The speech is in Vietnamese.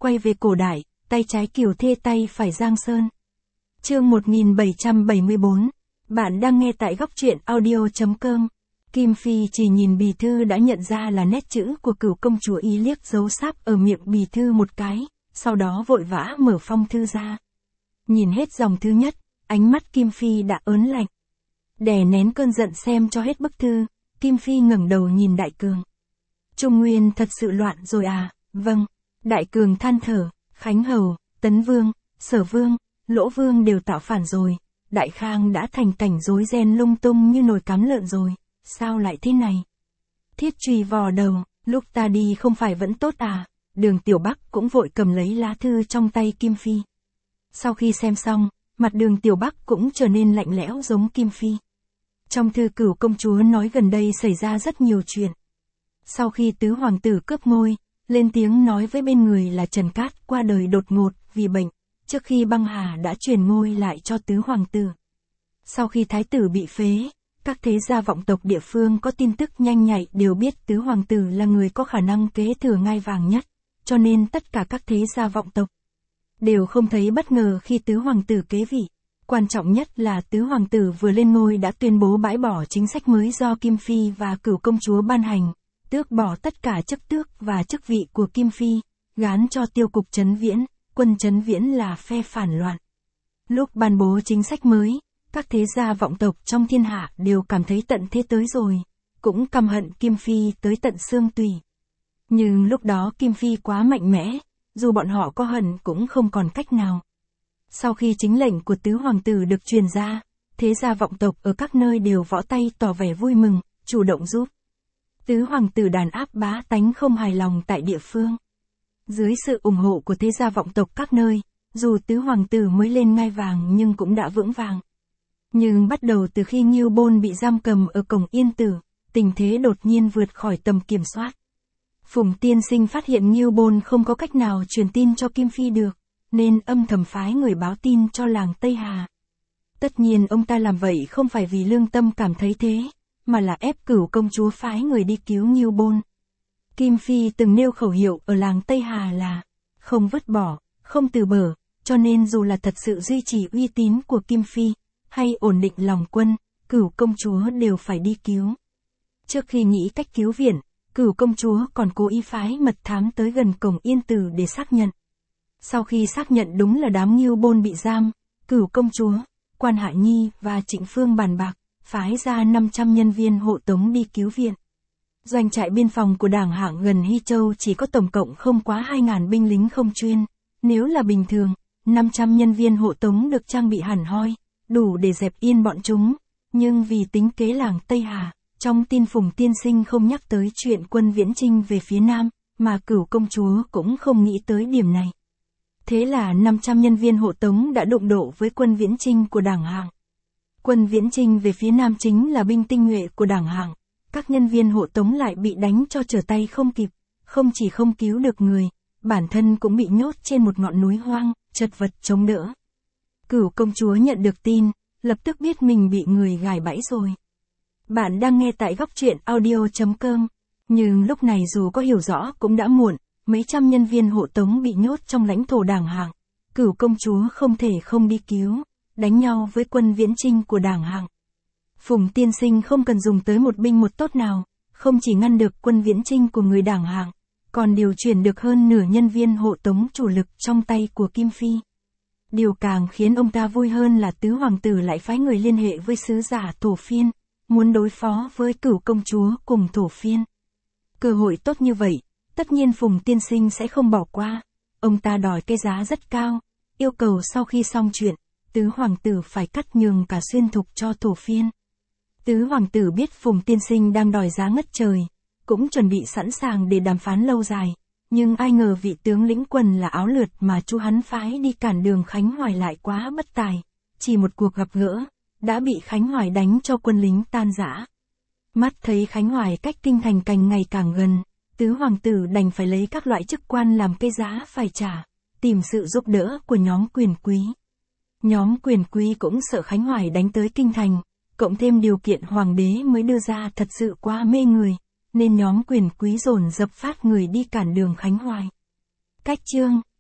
quay về cổ đại, tay trái Kiều Thê tay phải Giang Sơn. Chương 1774. Bạn đang nghe tại góc truyện audio.com. Kim Phi chỉ nhìn bì thư đã nhận ra là nét chữ của Cửu công chúa, y liếc dấu sáp ở miệng bì thư một cái, sau đó vội vã mở phong thư ra. Nhìn hết dòng thứ nhất, ánh mắt Kim Phi đã ớn lạnh. Đè nén cơn giận xem cho hết bức thư, Kim Phi ngẩng đầu nhìn Đại Cường. Trung Nguyên thật sự loạn rồi à? Vâng. Đại Cường than thở, Khánh Hầu, Tấn Vương, Sở Vương, Lỗ Vương đều tạo phản rồi. Đại Khang đã thành cảnh rối ren lung tung như nồi cám lợn rồi. Sao lại thế này? Thiết Truy vò đầu, lúc ta đi không phải vẫn tốt à? Đường Tiểu Bắc cũng vội cầm lấy lá thư trong tay Kim Phi. Sau khi xem xong, mặt Đường Tiểu Bắc cũng trở nên lạnh lẽo giống Kim Phi. Trong thư Cửu công chúa nói gần đây xảy ra rất nhiều chuyện. Sau khi tứ hoàng tử cướp ngôi, lên tiếng nói với bên người là Trần Cát qua đời đột ngột vì bệnh, trước khi băng hà đã truyền ngôi lại cho tứ hoàng tử. Sau khi thái tử bị phế, các thế gia vọng tộc địa phương có tin tức nhanh nhạy đều biết tứ hoàng tử là người có khả năng kế thừa ngai vàng nhất, cho nên tất cả các thế gia vọng tộc đều không thấy bất ngờ khi tứ hoàng tử kế vị. Quan trọng nhất là tứ hoàng tử vừa lên ngôi đã tuyên bố bãi bỏ chính sách mới do Kim Phi và Cửu công chúa ban hành, tước bỏ tất cả chức tước và chức vị của Kim Phi, gán cho tiêu cục Trấn Viễn, quân Trấn Viễn là phe phản loạn. Lúc ban bố chính sách mới, các thế gia vọng tộc trong thiên hạ đều cảm thấy tận thế tới rồi, cũng căm hận Kim Phi tới tận xương tủy. Nhưng lúc đó Kim Phi quá mạnh mẽ, dù bọn họ có hận cũng không còn cách nào. Sau khi chính lệnh của tứ hoàng tử được truyền ra, thế gia vọng tộc ở các nơi đều võ tay tỏ vẻ vui mừng, chủ động giúp. Tứ hoàng tử đàn áp bá tánh không hài lòng tại địa phương. Dưới sự ủng hộ của thế gia vọng tộc các nơi, dù tứ hoàng tử mới lên ngai vàng nhưng cũng đã vững vàng. Nhưng bắt đầu từ khi Ngưu Bôn bị giam cầm ở cổng Yên Tử, tình thế đột nhiên vượt khỏi tầm kiểm soát. Phùng tiên sinh phát hiện Ngưu Bôn không có cách nào truyền tin cho Kim Phi được, nên âm thầm phái người báo tin cho làng Tây Hà. Tất nhiên ông ta làm vậy không phải vì lương tâm cảm thấy thế, mà là ép Cửu công chúa phái người đi cứu Ngưu Bôn. Kim Phi từng nêu khẩu hiệu ở làng Tây Hà là không vứt bỏ, không từ bỏ, cho nên dù là thật sự duy trì uy tín của Kim Phi, hay ổn định lòng quân, Cửu công chúa đều phải đi cứu. Trước khi nghĩ cách cứu viện, Cửu công chúa còn cố ý phái mật thám tới gần cổng Yên Tử để xác nhận. Sau khi xác nhận đúng là đám Ngưu Bôn bị giam, Cửu công chúa, Quan Hạ Nhi và Trịnh Phương bàn bạc, phái ra 500 nhân viên hộ tống đi cứu viện. Doanh trại biên phòng của Đảng Hạng gần Hy Châu chỉ có tổng cộng không quá 2.000 binh lính không chuyên. Nếu là bình thường, 500 nhân viên hộ tống được trang bị hẳn hoi, đủ để dẹp yên bọn chúng. Nhưng vì tính kế làng Tây Hà, trong tin Phùng tiên sinh không nhắc tới chuyện quân viễn chinh về phía Nam, mà Cửu công chúa cũng không nghĩ tới điểm này. Thế là 500 nhân viên hộ tống đã đụng độ với quân viễn chinh của Đảng Hạng. Quân viễn chinh về phía Nam chính là binh tinh nhuệ của Đảng Hạng. Các nhân viên hộ tống lại bị đánh cho trở tay không kịp, không chỉ không cứu được người, bản thân cũng bị nhốt trên một ngọn núi hoang, chật vật chống đỡ. Cửu công chúa nhận được tin, lập tức biết mình bị người gài bẫy rồi. Bạn đang nghe tại góc truyện audio.com, nhưng lúc này dù có hiểu rõ cũng đã muộn, mấy trăm nhân viên hộ tống bị nhốt trong lãnh thổ Đảng Hạng. Cửu công chúa không thể không đi cứu, đánh nhau với quân viễn chinh của Đảng Hạng. Phùng tiên sinh không cần dùng tới một binh một tốt nào, không chỉ ngăn được quân viễn chinh của người Đảng Hạng, còn điều chuyển được hơn nửa nhân viên hộ tống chủ lực trong tay của Kim Phi. Điều càng khiến ông ta vui hơn là tứ hoàng tử lại phái người liên hệ với sứ giả Thổ Phiên, muốn đối phó với Cửu công chúa cùng Thổ Phiên. Cơ hội tốt như vậy, tất nhiên Phùng tiên sinh sẽ không bỏ qua. Ông ta đòi cái giá rất cao, yêu cầu sau khi xong chuyện, tứ hoàng tử phải cắt nhường cả xuyên thục cho Thổ Phiên. Tứ hoàng tử biết Phùng tiên sinh đang đòi giá ngất trời, cũng chuẩn bị sẵn sàng để đàm phán lâu dài, nhưng ai ngờ vị tướng lĩnh quân là Áo Lượt mà chú hắn phái đi cản đường Khánh Hoài lại quá bất tài, chỉ một cuộc gặp gỡ, đã bị Khánh Hoài đánh cho quân lính tan rã. Mắt thấy Khánh Hoài cách kinh thành càng ngày càng gần, tứ hoàng tử đành phải lấy các loại chức quan làm cái giá phải trả, tìm sự giúp đỡ của nhóm quyền quý. Nhóm quyền quý cũng sợ Khánh Hoài đánh tới kinh thành, cộng thêm điều kiện hoàng đế mới đưa ra thật sự quá mê người, nên nhóm quyền quý dồn dập phát người đi cản đường Khánh Hoài. Cách chương